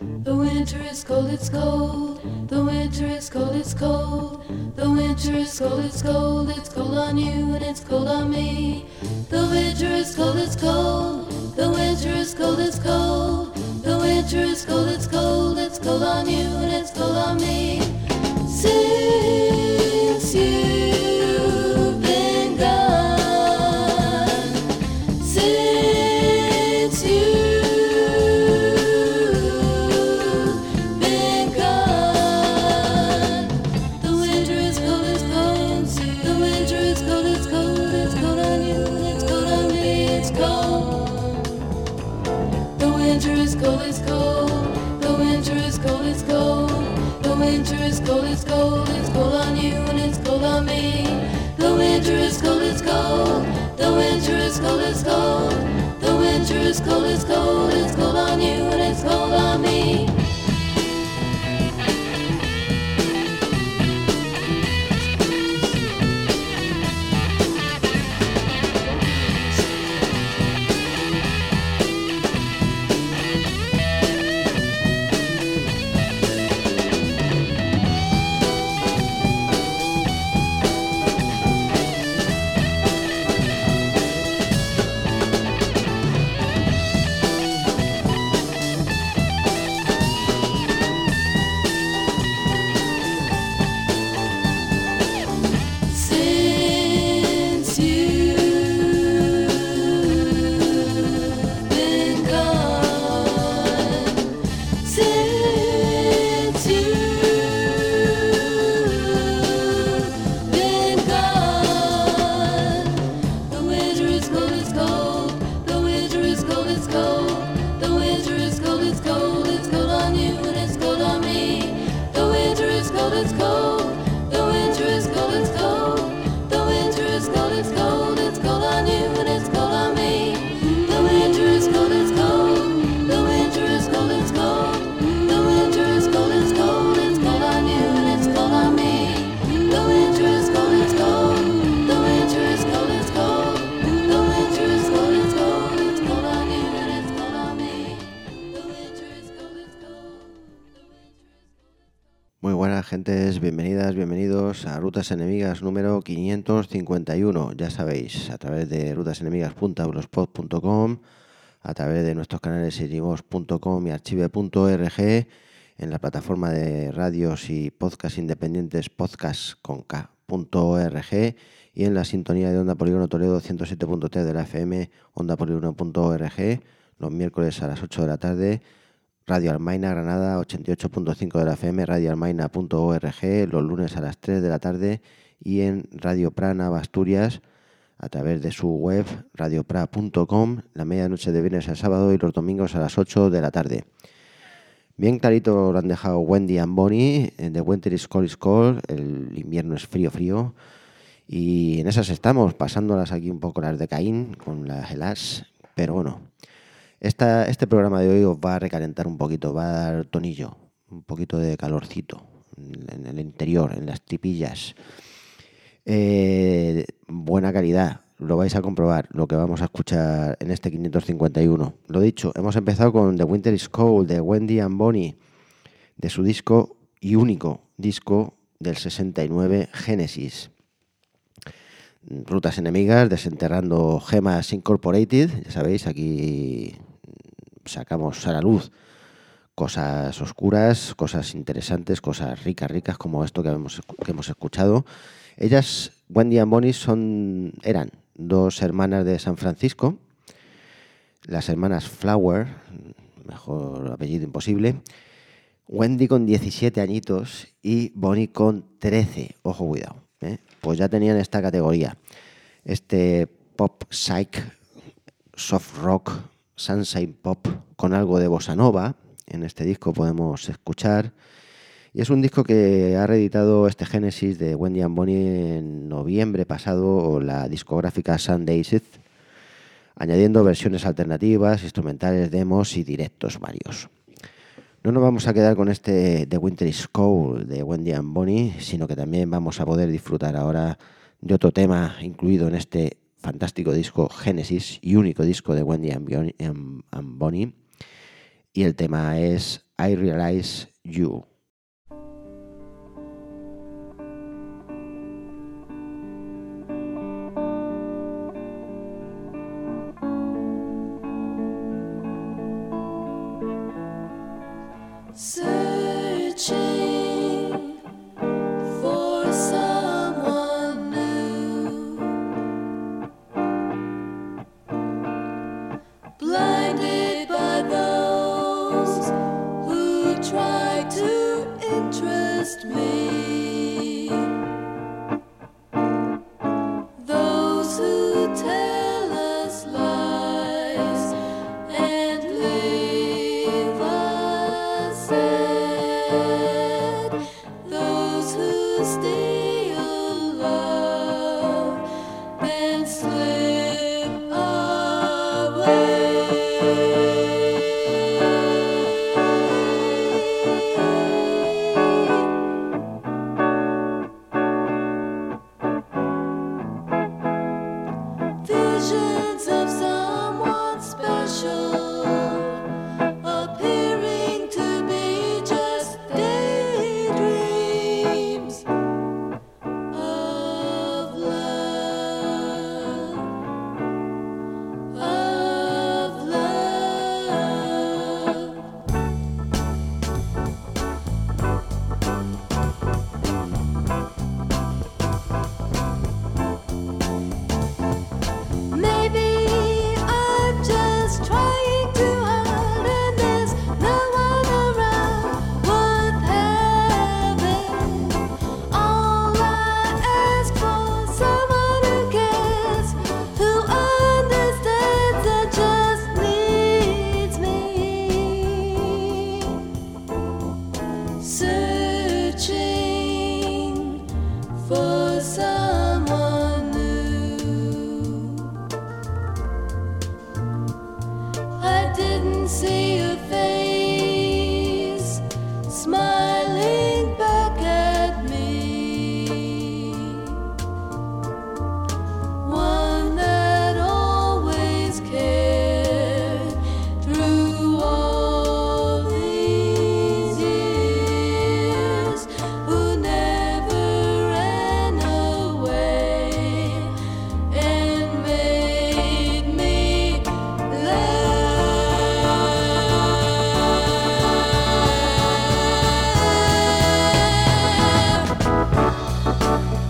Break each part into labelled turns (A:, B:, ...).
A: The winter is cold, it's cold. The winter is cold, it's cold. The winter is cold, it's cold. It's cold on you and it's cold on me. The winter is cold, it's cold. The winter is cold, it's cold. The winter is cold, it's cold. It's cold on you and it's cold on me. Since you've been gone, since you've been gone, the winter is cold, it's cold. The winter is cold, it's cold. It's cold on you and it's cold on me. It's cold. The winter is cold, it's cold. The winter is cold, it's cold. The winter is cold, it's cold. It's cold on you and it's cold on me. The winter is cold, it's cold. The winter is cold, it's cold. The winter is cold, it's cold. It's cold on you and it's cold on me. Since you've been gone, since you've been gone, the winter is cold, it's cold. The winter is cold, it's cold. The winter is cold, it's cold. It's cold on you and it's cold on me. The winter is cold, it's cold. The winter is cold, it's cold. The winter is cold, it's cold. It's cold on you and it's cold on me. The winter is cold, it's cold. The winter is cold, it's cold. The winter is cold, it's cold. It's cold on you and it's cold on me. The winter is cold, it's cold. The winter is cold, it's cold. The winter is cold, it's cold. It's cold on you and it's cold on me. The winter is cold, it's cold.
B: Muy buenas gentes, bienvenidas, bienvenidos a Rutas Enemigas número 551. Ya sabéis, a través de rutasenemigas.blogspot.com, a través de nuestros canales irivos.com y archive.org, en la plataforma de radios y podcast independientes podcast.org y en la sintonía de Onda Polígono Toledo 107.3 de la FM, ondapolígono.org, los miércoles a las 8 de la tarde. Radio Almaina, Granada, 88.5 de la FM, radioalmaina.org, los lunes a las 3 de la tarde y en Radio Prana, Asturias, a través de su web, radiopra.com, la medianoche de viernes a sábado y los domingos a las 8 de la tarde. Bien clarito lo han dejado Wendy and Bonnie, The Winter is Cold, is Cold, el invierno es frío, frío, y en esas estamos, pasándolas aquí un poco las de Caín, con las Elas, pero bueno. Este programa de hoy os va a recalentar un poquito, va a dar tonillo, un poquito de calorcito en el interior, en las tripillas. Buena calidad, lo vais a comprobar, lo que vamos a escuchar en este 551. Lo dicho, hemos empezado con The Winter is Cold, de Wendy and Bonnie, de su disco y único disco del 69, Genesis. Rutas Enemigas, desenterrando gemas incorporated, ya sabéis, aquí sacamos a la luz cosas oscuras, cosas interesantes, cosas ricas como esto que hemos escuchado. Ellas, Wendy and Bonnie, eran dos hermanas de San Francisco, las hermanas Flower, mejor apellido imposible. Wendy con 17 añitos y Bonnie con 13, ojo cuidado, pues ya tenían esta categoría, este pop psych, soft rock, sunshine pop con algo de bossa nova. En este disco podemos escuchar, y es un disco que ha reeditado este Genesis de Wendy and Bonnie en noviembre pasado, la discográfica Sundays, añadiendo versiones alternativas, instrumentales, demos y directos varios. No nos vamos a quedar con este The Winter is Cold de Wendy and Bonnie, sino que también vamos a poder disfrutar ahora de otro tema incluido en este fantástico disco Genesis y único disco de Wendy and Bonnie. Y el tema es I Realize You.
A: Searching for someone new, blinded by those who try to interest me, those who tell us lies and leave us sad, those who steal love and slip visions of someone special appearing to be just daydreams of love, of love. Maybe I'm just trying too hard and there's no one around worth having. All I ask for, someone who cares, who understands and just needs me. Searching for someone new. I didn't see a face smiling back at me, one that always cared through all these years, who never ran away and made me laugh.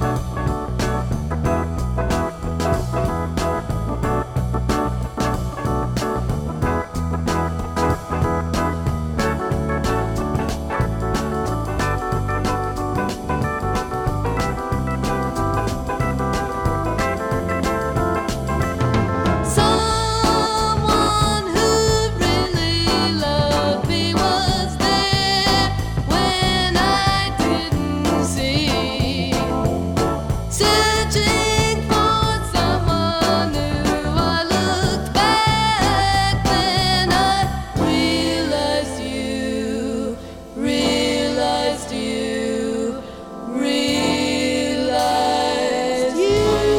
A: Someone who really loved me was there when I didn't see. Searching for someone new, I looked back then I realized you, realized you, realized you.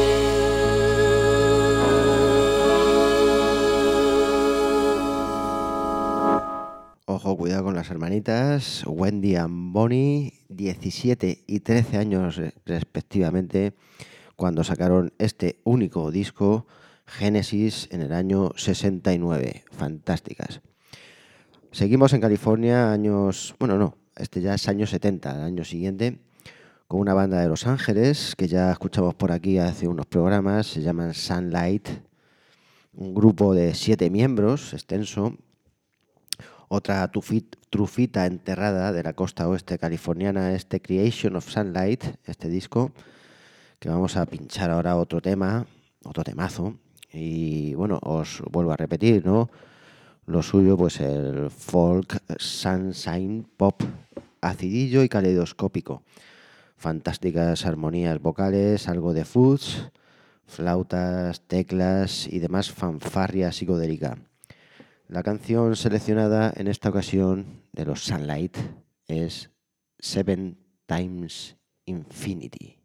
B: Ojo, cuidado con las hermanitas, Wendy and Bonnie, 17 y 13 años respectivamente, cuando sacaron este único disco, Genesis, en el año 69. Fantásticas. Seguimos en California, años... Bueno, no, este ya es años 70, el año siguiente, con una banda de Los Ángeles, que ya escuchamos por aquí hace unos programas, se llaman Sunlight, un grupo de 7 miembros, extenso, otra trufita enterrada de la costa oeste californiana, este Creation of Sunlight, este disco, que vamos a pinchar ahora otro tema, otro temazo. Y bueno, os vuelvo a repetir, ¿no? Lo suyo, pues el folk, sunshine, pop, acidillo y caleidoscópico. Fantásticas armonías vocales, algo de fuzz, flautas, teclas y demás fanfarria psicodélica. La canción seleccionada en esta ocasión de los Sunlight es 7 Times Infinity.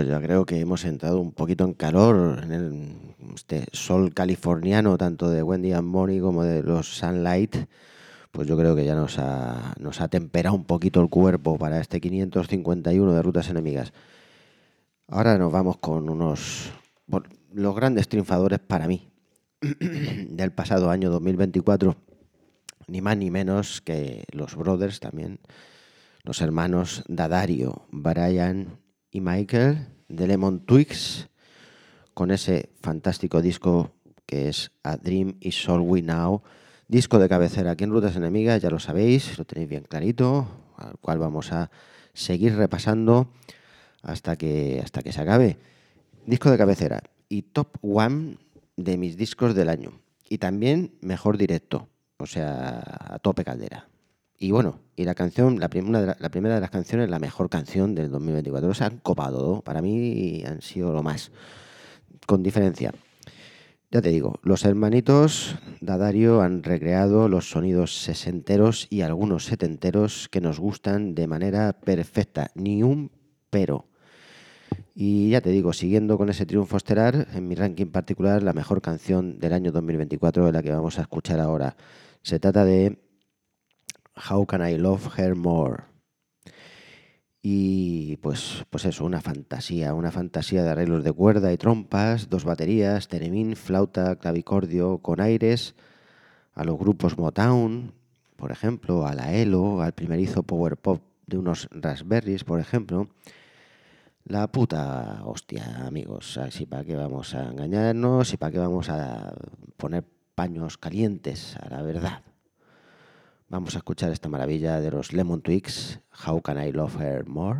B: pues ya creo que hemos entrado un poquito en calor en este sol californiano, tanto de Wendy and Bonnie como de los Sunlight. Pues yo creo que ya nos ha temperado un poquito el cuerpo para este 551 de Rutas Enemigas. Ahora nos vamos con los grandes triunfadores para mí del pasado año 2024, ni más ni menos que los brothers también, los hermanos Daddario, Brian y Michael de Lemon Twigs, con ese fantástico disco que es A Dream Is All We Know, disco de cabecera aquí en Rutas Enemigas, ya lo sabéis, lo tenéis bien clarito, al cual vamos a seguir repasando hasta que se acabe. Disco de cabecera y top one de mis discos del año. Y también mejor directo, o sea, a tope caldera. Y bueno, y la canción, la primera de las canciones, la mejor canción del 2024. Se han copado, ¿no? Para mí han sido lo más, con diferencia. Ya te digo, los hermanitos Daddario han recreado los sonidos sesenteros y algunos setenteros que nos gustan de manera perfecta, ni un pero. Y ya te digo, siguiendo con ese triunfo estelar, en mi ranking particular, la mejor canción del año 2024 de la que vamos a escuchar ahora. Se trata de How Can I Love Her More. Y pues eso, una fantasía de arreglos de cuerda y trompas, dos baterías, theremin, flauta, clavicordio con aires a los grupos Motown, por ejemplo, a la ELO, al primerizo power pop de unos Raspberries, por ejemplo. La puta hostia, amigos. Así para qué vamos a engañarnos y para qué vamos a poner paños calientes a la verdad. Vamos a escuchar esta maravilla de los Lemon Twigs, How Can I Love Her More?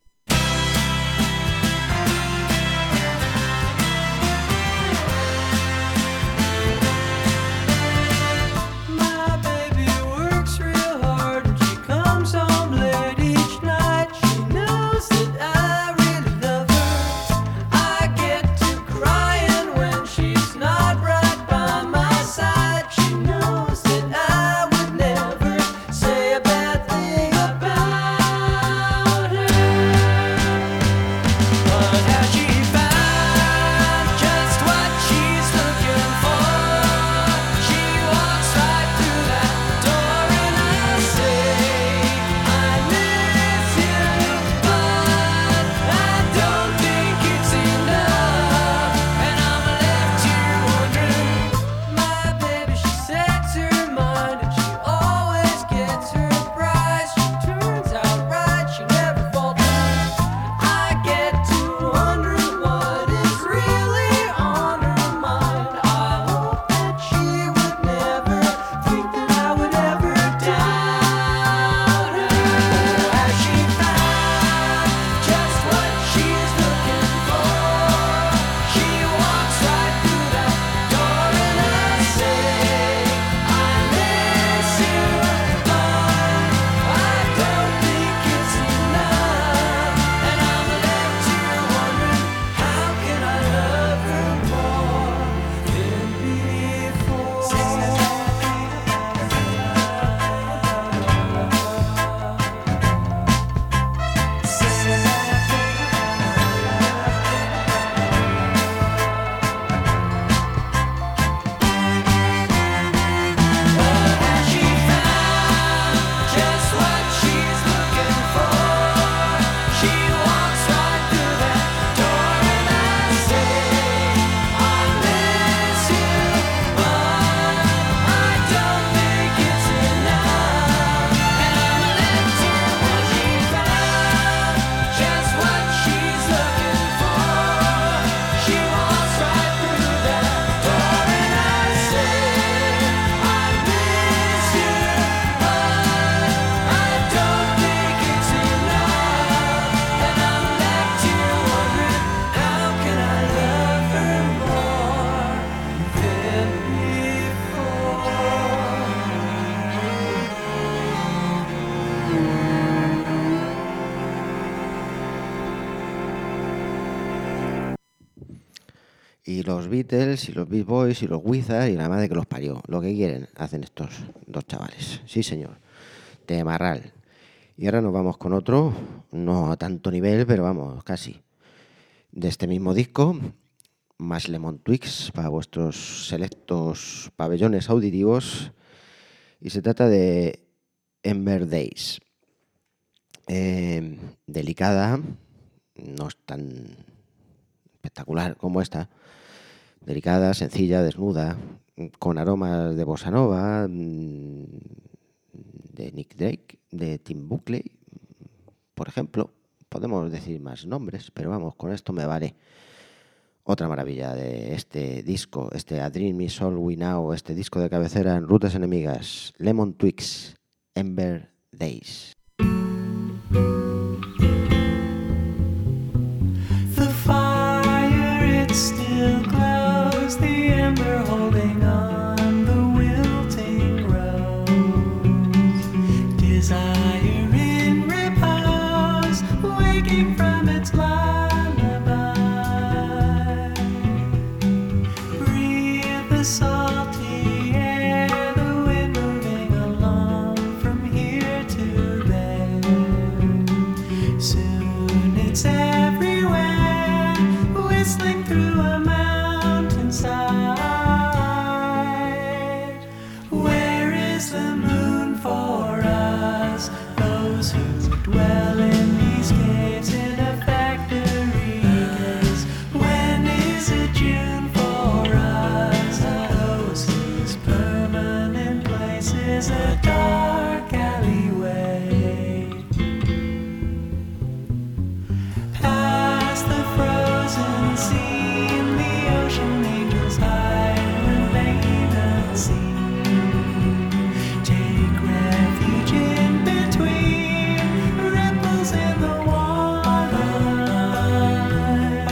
B: Y los Beatles, y los Beach Boys, y los Wizards, y la madre que los parió. Lo que quieren hacen estos dos chavales. Sí, señor. De Marral. Y ahora nos vamos con otro, no a tanto nivel, pero vamos, casi. de este mismo disco, más Lemon Twigs para vuestros selectos pabellones auditivos, y se trata de Ember Days. Delicada, no es tan espectacular como esta, delicada, sencilla, desnuda, con aromas de bossa nova, de Nick Drake, de Tim Buckley, por ejemplo. Podemos decir más nombres, pero vamos, con esto me vale. Otra maravilla de este disco, este A Dream Is All We Know, este disco de cabecera en Rutas Enemigas, Lemon Twigs, Ember Days.
C: The fire, it still glows, the ember holding on the wilting rose. Desire in repose, waking from its lullaby. Breathe the salty air, the wind moving along from here to there. Soon it's everywhere, whistling through a mountainside. Where is the moon for us, those who dwell in these caves in a factory gaze? When is it June for us, those whose permanent place is a dark alleyway? Past the frozen scene, the ocean angels hide, remain unseen. Take refuge in between ripples in the waterline.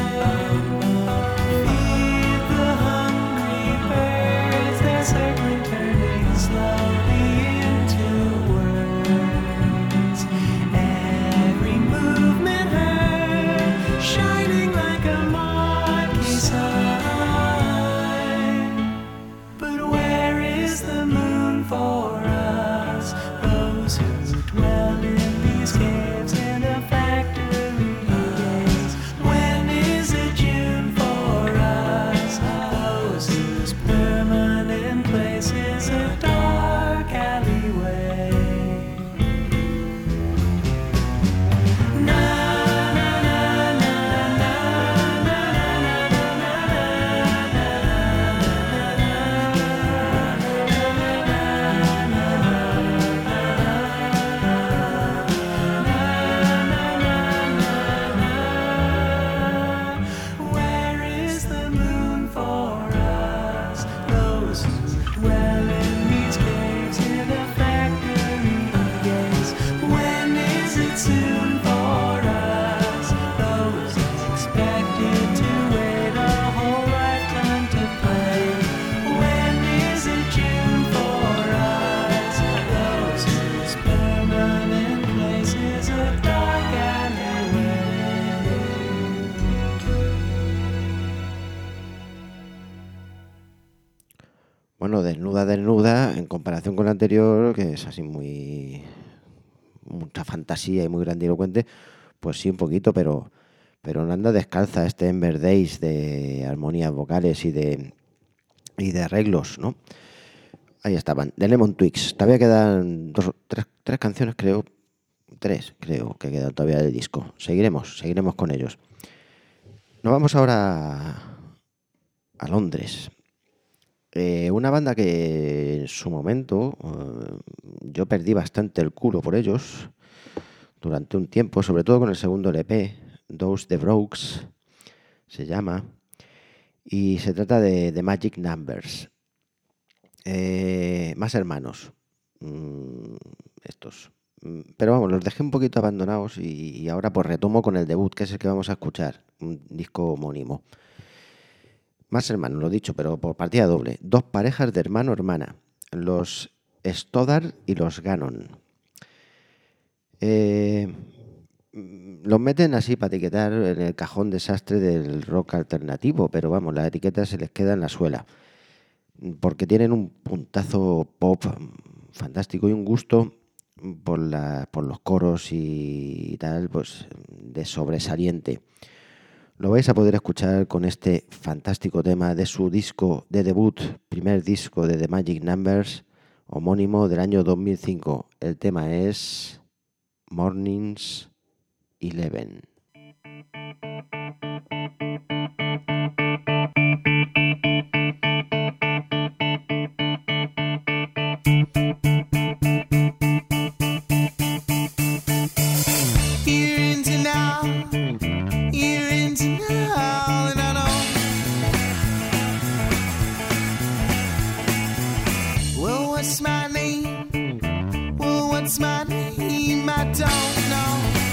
C: Feed the hungry birds, their circling turning slowly into words. Every movement heard, shining like a marquee sign. But where is the moon for us, those who dwell in these caves in a factory gaze? When is it June for us, those whose permanent place is a dark alleyway? Na na na na na na Where is the moon for us, those who dwell in these caves in a factory gaze? When is it soon for us, those expected to wait a whole lifetime to play? When is it June for us, those whose permanent place is a dark alleyway?
B: Bueno, desnuda, en comparación con la anterior, que es así mucha fantasía y muy grandilocuente, pues sí, un poquito, pero no anda descalza este Ember Days de armonías vocales y de arreglos, ¿no? Ahí estaban, de Lemon Twigs. Todavía quedan tres canciones, creo que quedan todavía del disco. Seguiremos con ellos. Nos vamos ahora a Londres. Una banda que en su momento yo perdí bastante el culo por ellos durante un tiempo, sobre todo con el segundo LP, Those the Brokes se llama, y se trata de Magic Numbers. Más hermanos estos, pero vamos, los dejé un poquito abandonados y ahora pues retomo con el debut, que es el que vamos a escuchar, un disco homónimo. Más hermanos, lo dicho, pero por partida doble. Dos parejas de hermano-hermana, los Stoddard y los Gannon. Los meten así para etiquetar en el cajón desastre del rock alternativo, pero vamos, la etiqueta se les queda en la suela, porque tienen un puntazo pop fantástico y un gusto por los coros y tal, pues de sobresaliente. Lo vais a poder escuchar con este fantástico tema de su disco de debut, primer disco de The Magic Numbers, homónimo del año 2005. El tema es Mornings 11.
C: You're into now, you're into now, and I know. Well, what's my name? Well, what's my name? I don't know.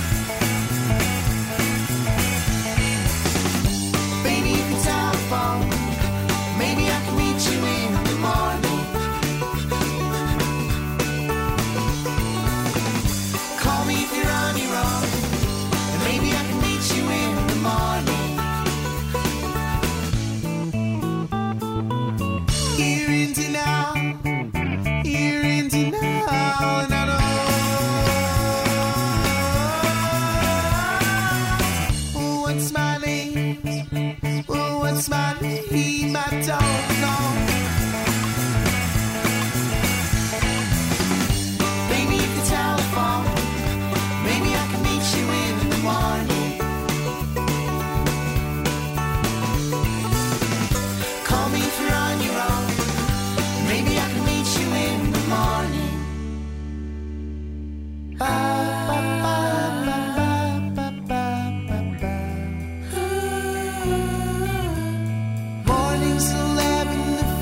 C: Baby, if it's telephone, maybe I can meet you in the morning. Call me if you're on your own, and maybe I can meet you in the morning. You're into now, you're into now, and I know. Well, what's my name? Well, what's my name? I don't know. Baby, if the telephone, maybe I can meet you in the morning. Call me if you're on your own. Maybe I can meet you in the morning. Morning's 11, the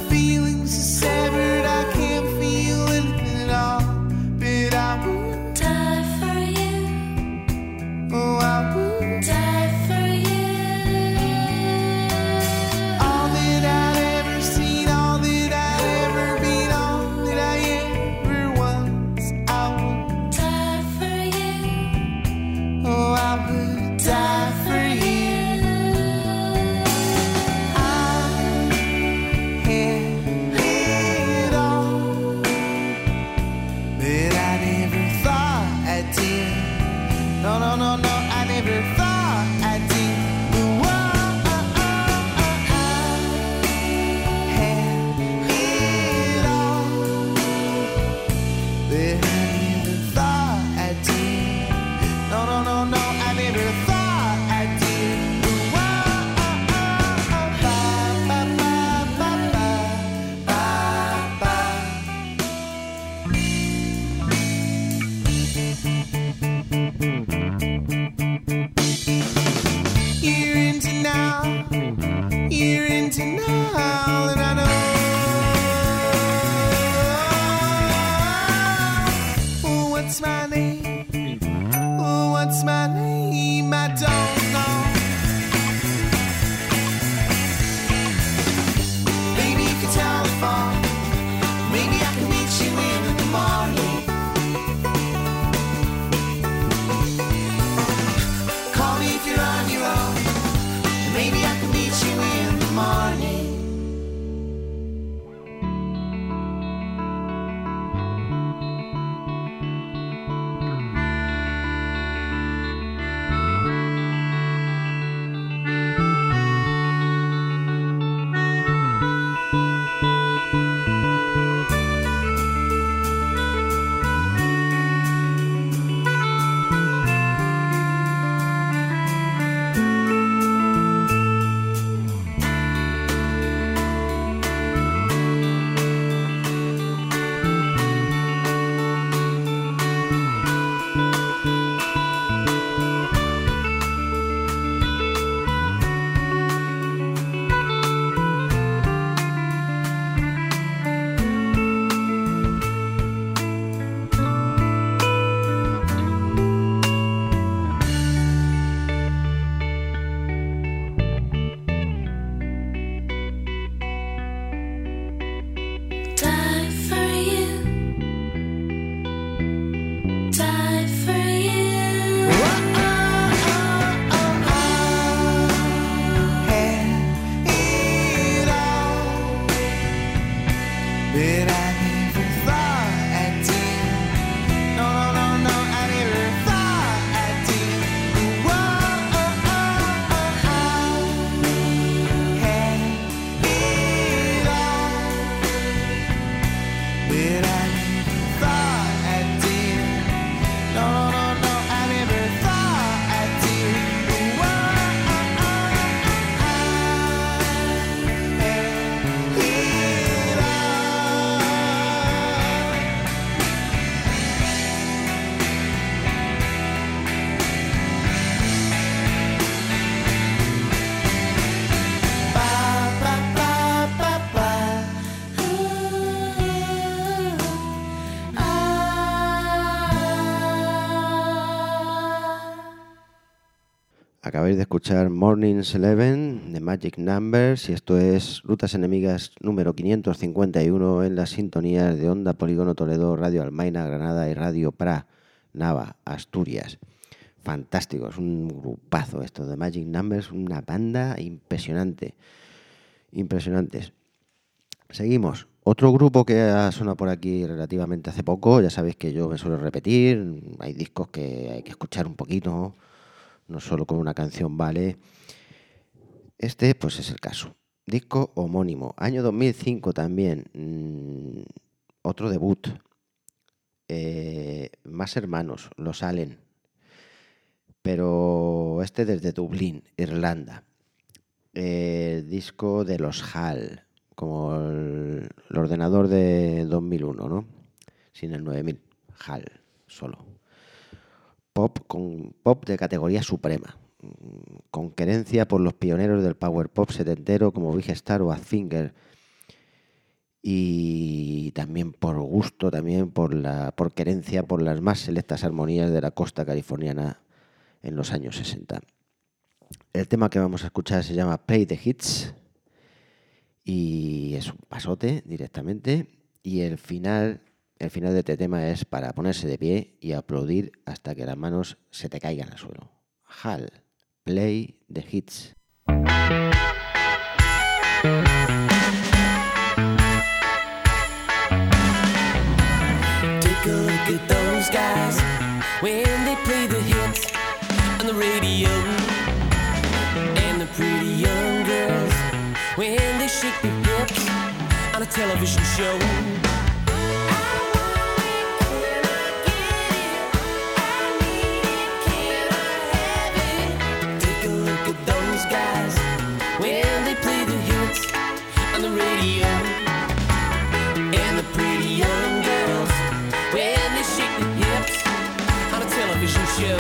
B: Acabáis de escuchar Morning's Eleven de Magic Numbers y esto es Rutas Enemigas número 551 en las sintonías de Onda Polígono Toledo, Radio Almaina, Granada y Radio Pra, Nava, Asturias. Fantástico, es un grupazo esto de Magic Numbers, una banda impresionante, impresionantes. Seguimos. Otro grupo que ha sonado por aquí relativamente hace poco, ya sabéis que yo me suelo repetir, hay discos que hay que escuchar un poquito, no solo con una canción vale. Este pues es el caso. Disco homónimo, año 2005 también, otro debut. Más hermanos, los Allen, pero este desde Dublín, Irlanda. Disco de los HAL, como el ordenador de 2001, ¿no? Sin el 9000, HAL, solo. Pop de categoría suprema, con querencia por los pioneros del power pop setentero como Big Star o Badfinger, y también por gusto, también por querencia por las más selectas armonías de la costa californiana en los años 60. El tema que vamos a escuchar se llama Play the Hits y es un pasote directamente, y el final de este tema es para ponerse de pie y aplaudir hasta que las manos se te caigan al suelo. HAL, Play the Hits.
C: Take a look at those guys when they play the hits on the radio, and the pretty young girls when they shake their hips on a television show. Take a look at those guys when they play the hits on the radio, and the pretty young girls when they shake their hips on a television show.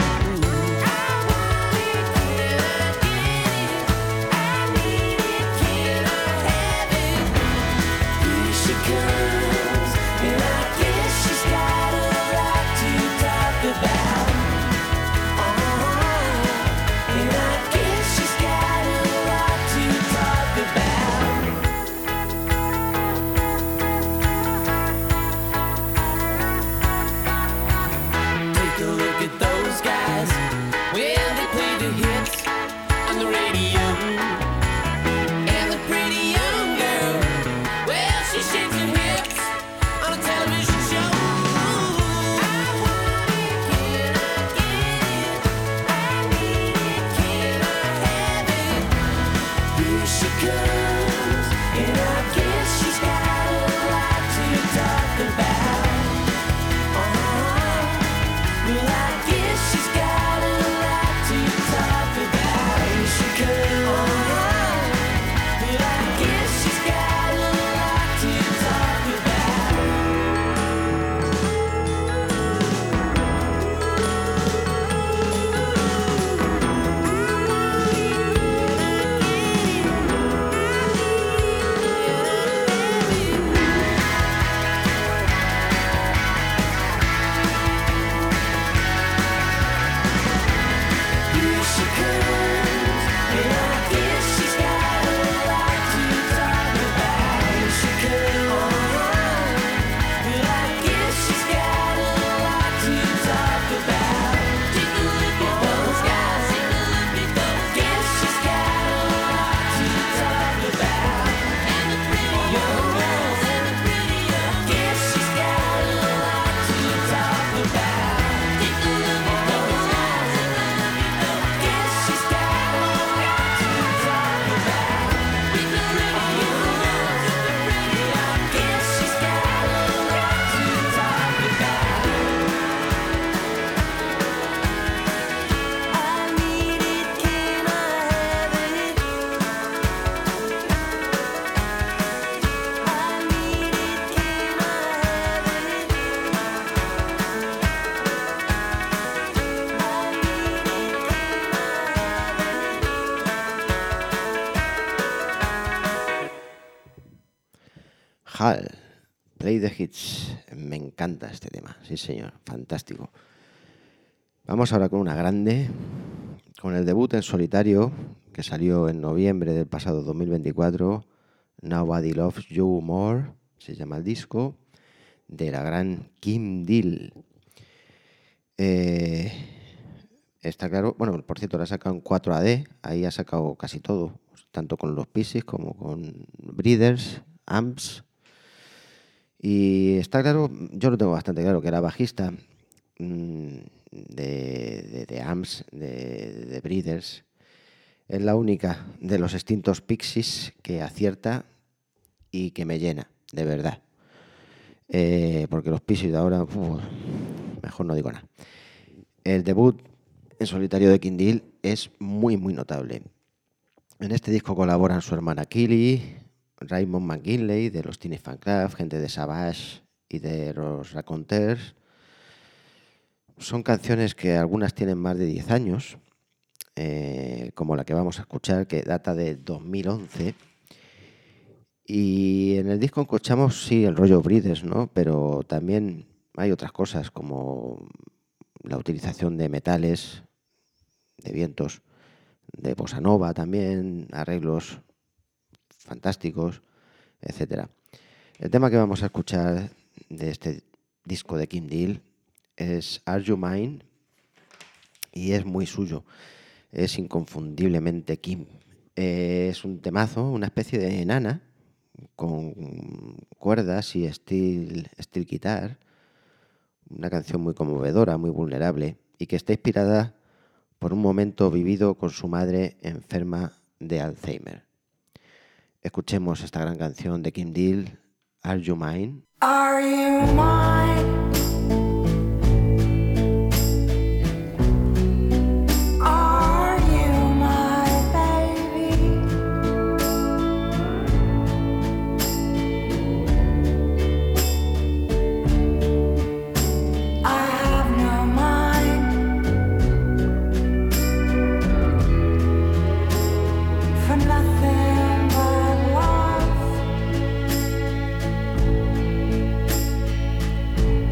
B: HAL, Play the Hits. Me encanta este tema, sí señor, fantástico. Vamos ahora con una grande con el debut en solitario que salió en noviembre del pasado 2024, Nobody Loves You More, se llama el disco, de la gran Kim Deal. Está claro, bueno, por cierto, la sacan 4AD, ahí ha sacado casi todo, tanto con los Pixies como con Breeders, Amps. Y está claro, yo lo tengo bastante claro, que era bajista de Amps, de Breeders. Es la única de los extintos Pixies que acierta y que me llena, de verdad. Porque los Pixies de ahora, mejor no digo nada. El debut en solitario de Kim Deal es muy, muy notable. En este disco colaboran su hermana Killy, Raymond McGinley de los Teenage Fanclub, gente de Savage y de los Raconteurs. Son canciones que algunas tienen más de 10 años, como la que vamos a escuchar, que data de 2011. Y en el disco escuchamos, sí, el rollo Breeders, ¿no? Pero también hay otras cosas como la utilización de metales, de vientos, de bossa nova también, arreglos fantásticos, etcétera. El tema que vamos a escuchar de este disco de Kim Deal es Are You Mine y es muy suyo, es inconfundiblemente Kim. Es un temazo, una especie de nana con cuerdas y steel guitar, una canción muy conmovedora, muy vulnerable y que está inspirada por un momento vivido con su madre enferma de Alzheimer. Escuchemos esta gran canción de Kim Deal, Are You Mine?
C: Are you mine? Are you my baby? I have no mind for nothing but love.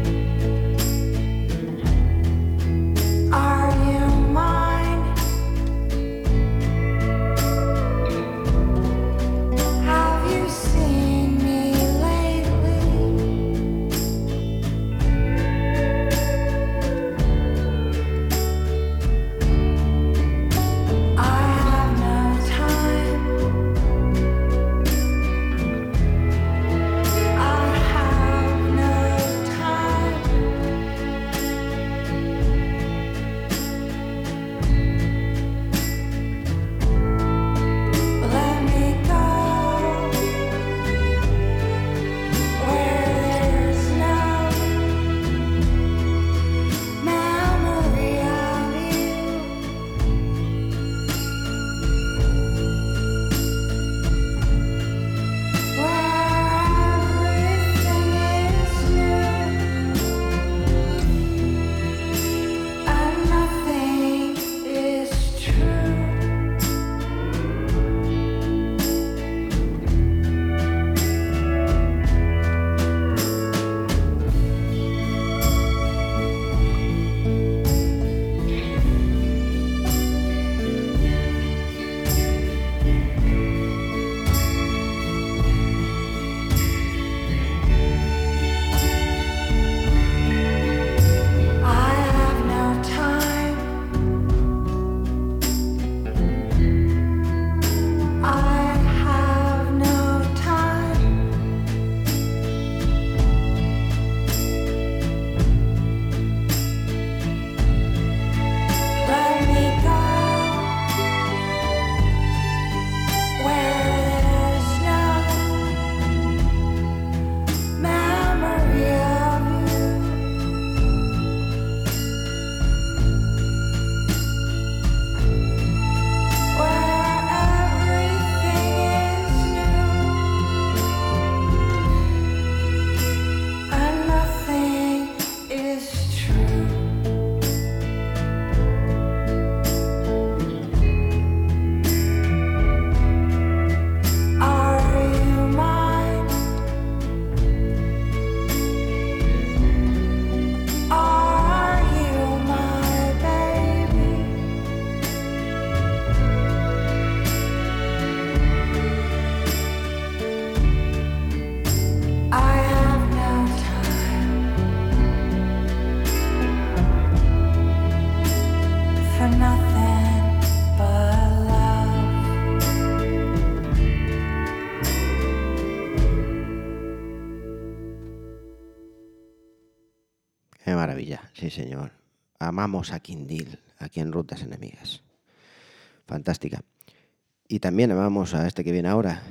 B: maravilla, sí señor. Amamos a King Deal aquí en Rutas Enemigas. Fantástica. Y también amamos a este que viene ahora.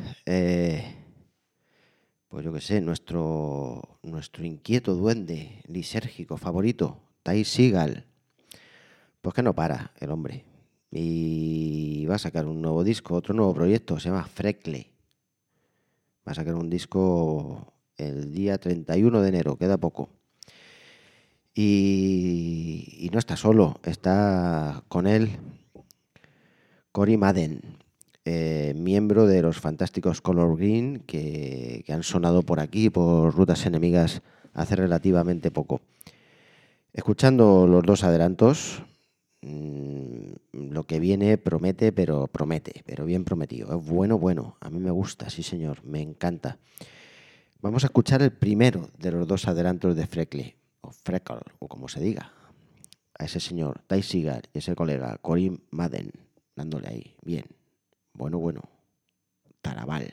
B: Pues yo qué sé, nuestro inquieto duende lisérgico favorito, Ty Segall. Pues que no para el hombre. Y va a sacar un nuevo disco, otro nuevo proyecto, se llama Freckle. Va a sacar un disco el día 31 de enero, queda poco. Y no está solo, está con él Cory Madden, miembro de los fantásticos Color Green que han sonado por aquí, por Rutas Enemigas, hace relativamente poco. Escuchando los dos adelantos, lo que viene promete, pero bien prometido. Es bueno, a mí me gusta, sí señor, me encanta. Vamos a escuchar el primero de los dos adelantos de Freckle, o como se diga, a ese señor Ty Segall y ese colega Cory Madden, dándole ahí, bien, bueno, Tarabal.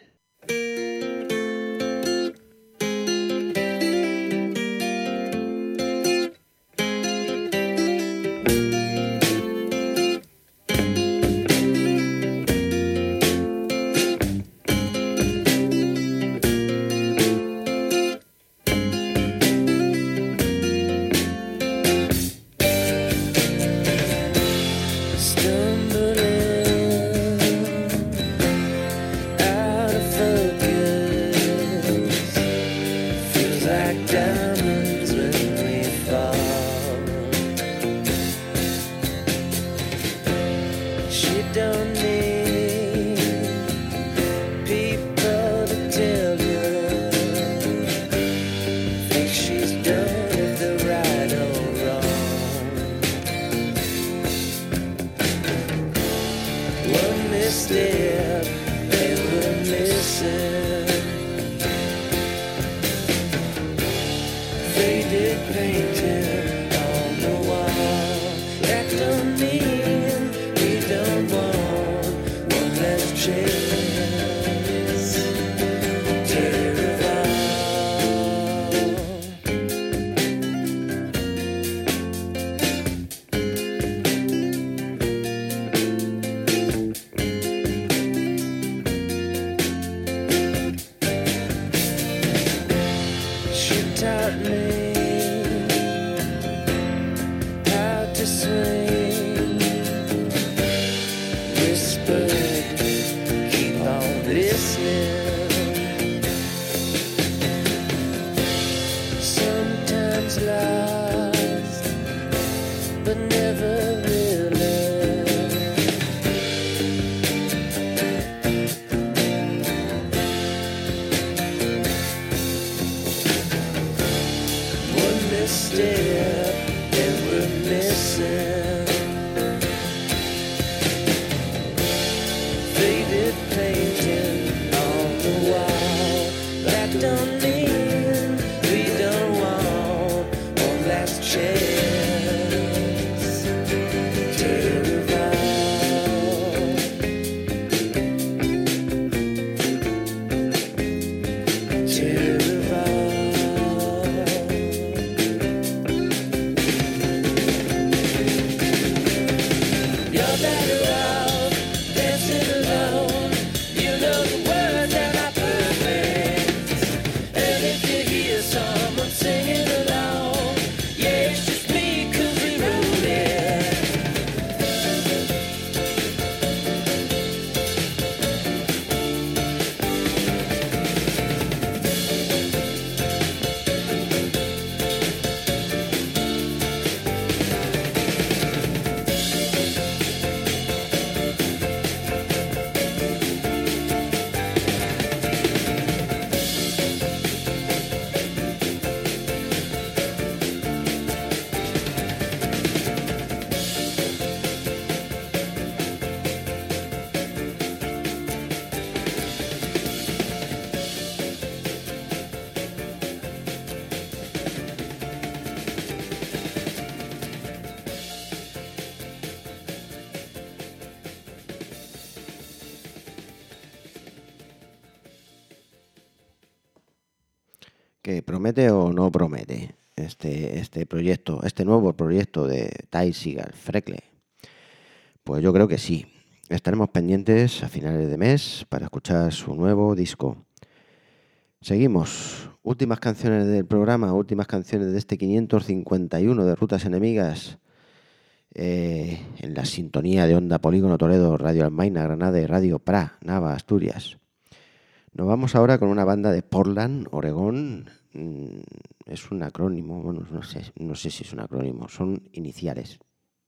B: ¿Que promete o no promete? este proyecto, este nuevo proyecto de Ty Segall Freckle? Pues yo creo que sí. Estaremos pendientes a finales de mes para escuchar su nuevo disco. Seguimos. Últimas canciones del programa, últimas canciones de este 551 de Rutas Enemigas. En la sintonía de Onda Polígono Toledo, Radio Almaina, Granada y Radio Pra, Nava, Asturias. Nos vamos ahora con una banda de Portland, Oregón. Es un acrónimo, bueno, no sé si es un acrónimo, son iniciales,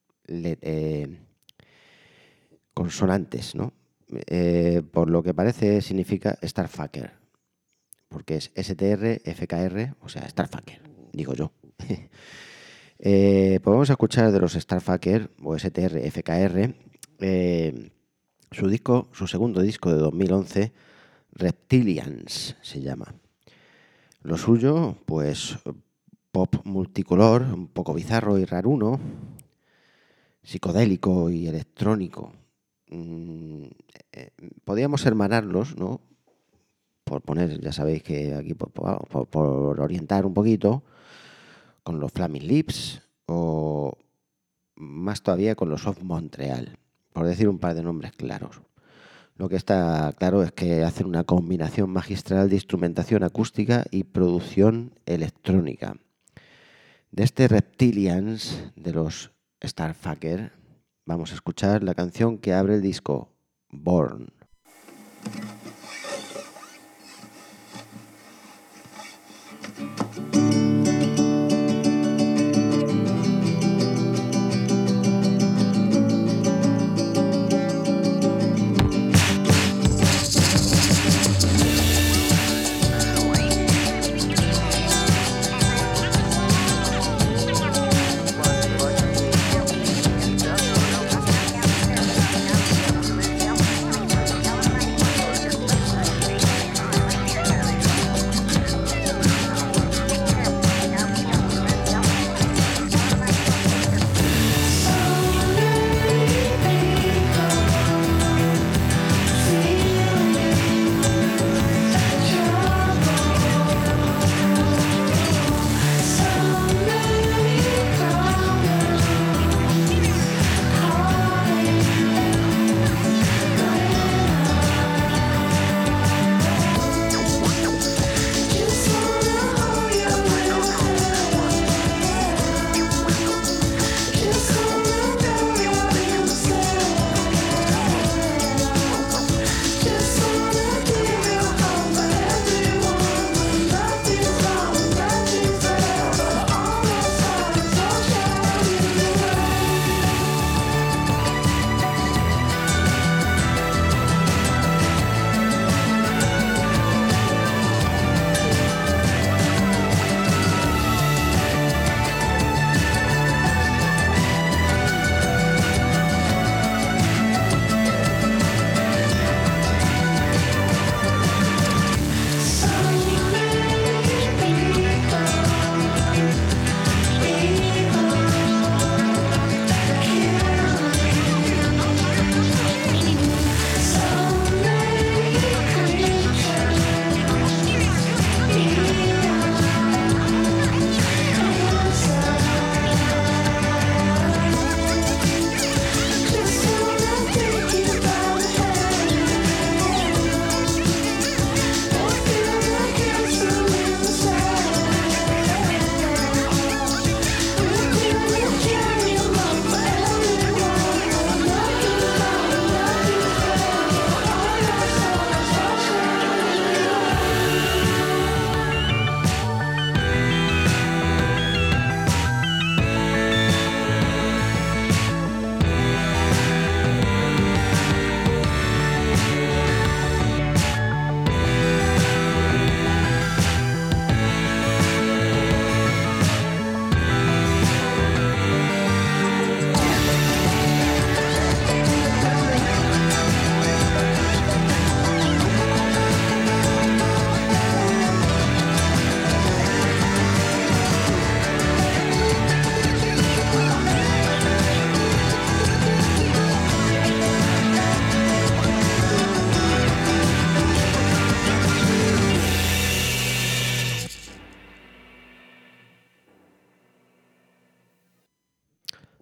B: consonantes, ¿no? Por lo que parece significa Starfucker, porque es STR, FKR, o sea, Starfucker, digo yo. Pues vamos a escuchar de los Starfucker o STR, FKR, su segundo disco de 2011, Reptilians se llama. Lo suyo, pues pop multicolor, un poco bizarro y raruno, psicodélico y electrónico. Podríamos hermanarlos, ¿no? Por poner, ya sabéis que aquí por orientar un poquito, con los Flaming Lips o más todavía con los Soft Montreal, por decir un par de nombres claros. Lo que está claro es que hacen una combinación magistral de instrumentación acústica y producción electrónica. De este Reptilians de los Starfucker vamos a escuchar la canción que abre el disco, Born.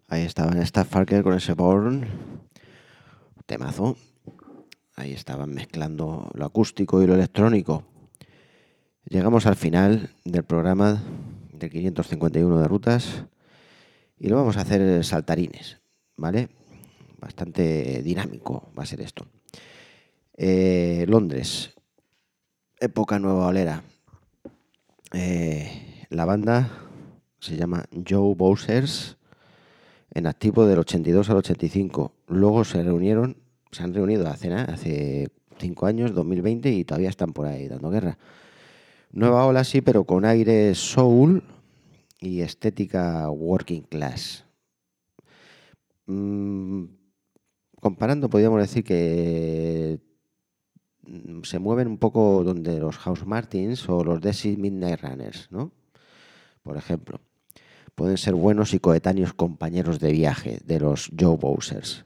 B: Ahí estaban Starfucker con ese Born, temazo. Ahí estaban mezclando lo acústico y lo electrónico. Llegamos al final del programa del 551 de rutas y lo vamos a hacer saltarines, ¿vale? Bastante dinámico va a ser esto. Londres, época nueva olera. La banda se llama Joe Bowsers, en activo del 82 al 85. Luego se han reunido hace 5 años, 2020, y todavía están por ahí dando guerra. Nueva ola sí, pero con aire soul y estética working class. Comparando, podríamos decir que se mueven un poco donde los House Martins o los Desi Midnight Runners, ¿no? Por ejemplo, pueden ser buenos y coetáneos compañeros de viaje de los Joe Bowsers.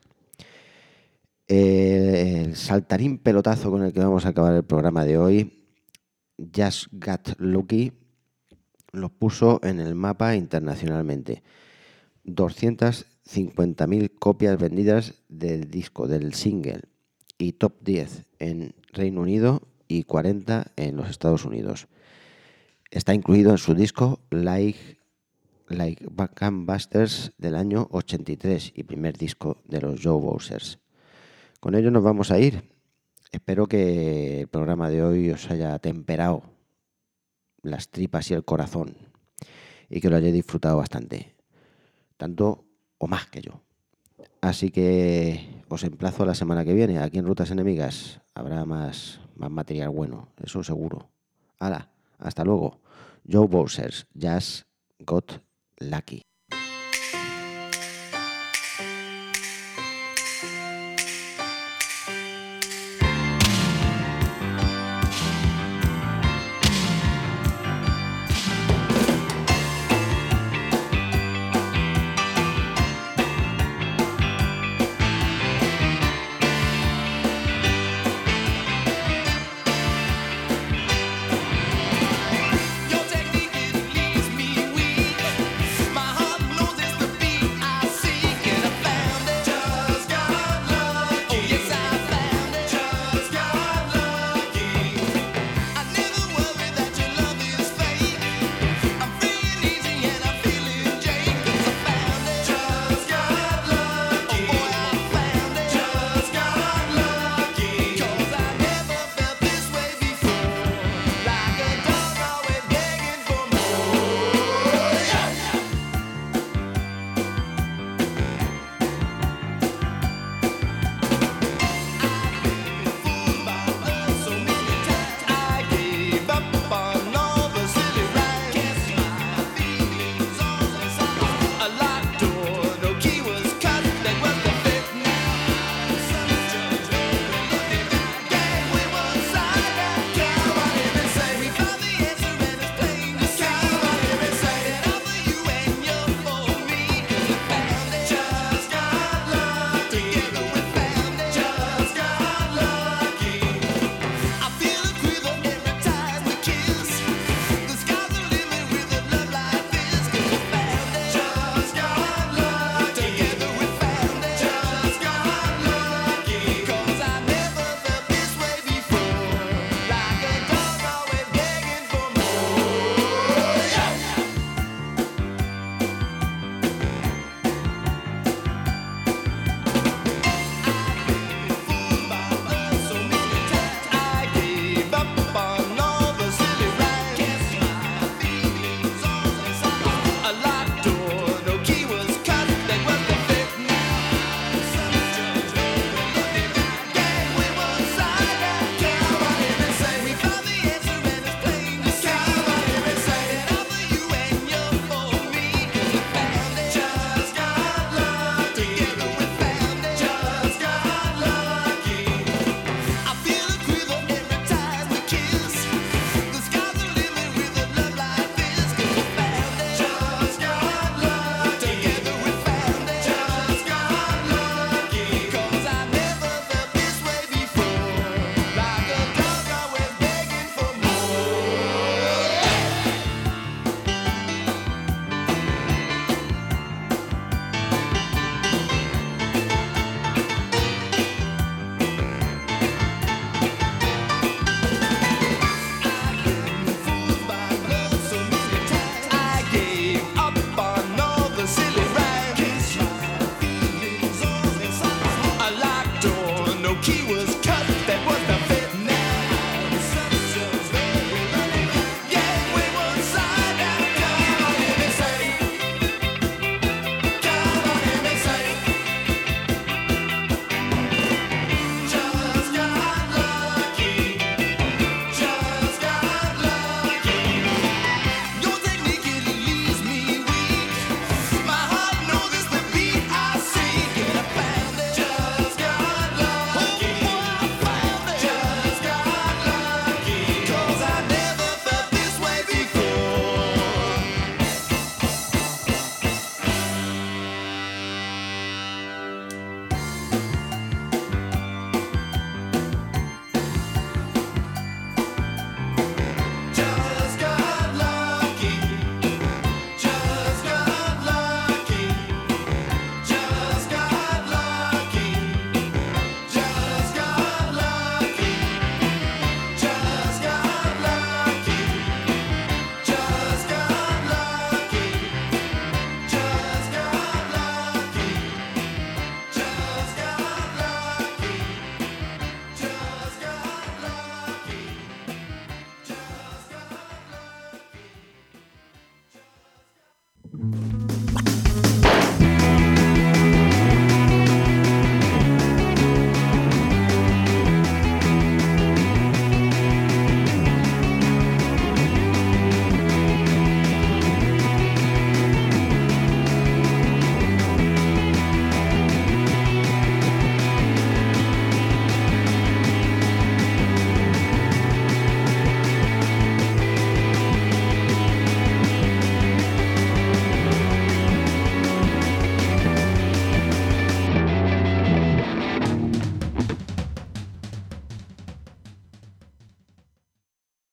B: El saltarín pelotazo con el que vamos a acabar el programa de hoy, Just Got Lucky, los puso en el mapa internacionalmente. 250.000 copias vendidas del disco, del single, y top 10 en Reino Unido y 40 en los Estados Unidos. Está incluido en su disco Like Gangbusters del año 83 y primer disco de los Joe Bowsers. Con ello nos vamos a ir. Espero que el programa de hoy os haya temperado las tripas y el corazón y que lo hayáis disfrutado bastante, tanto o más que yo. Así que os emplazo a la semana que viene. Aquí en Rutas Enemigas habrá más material bueno, eso seguro. ¡Hala! Hasta luego. Joe Bowsers, Just Got Lucky.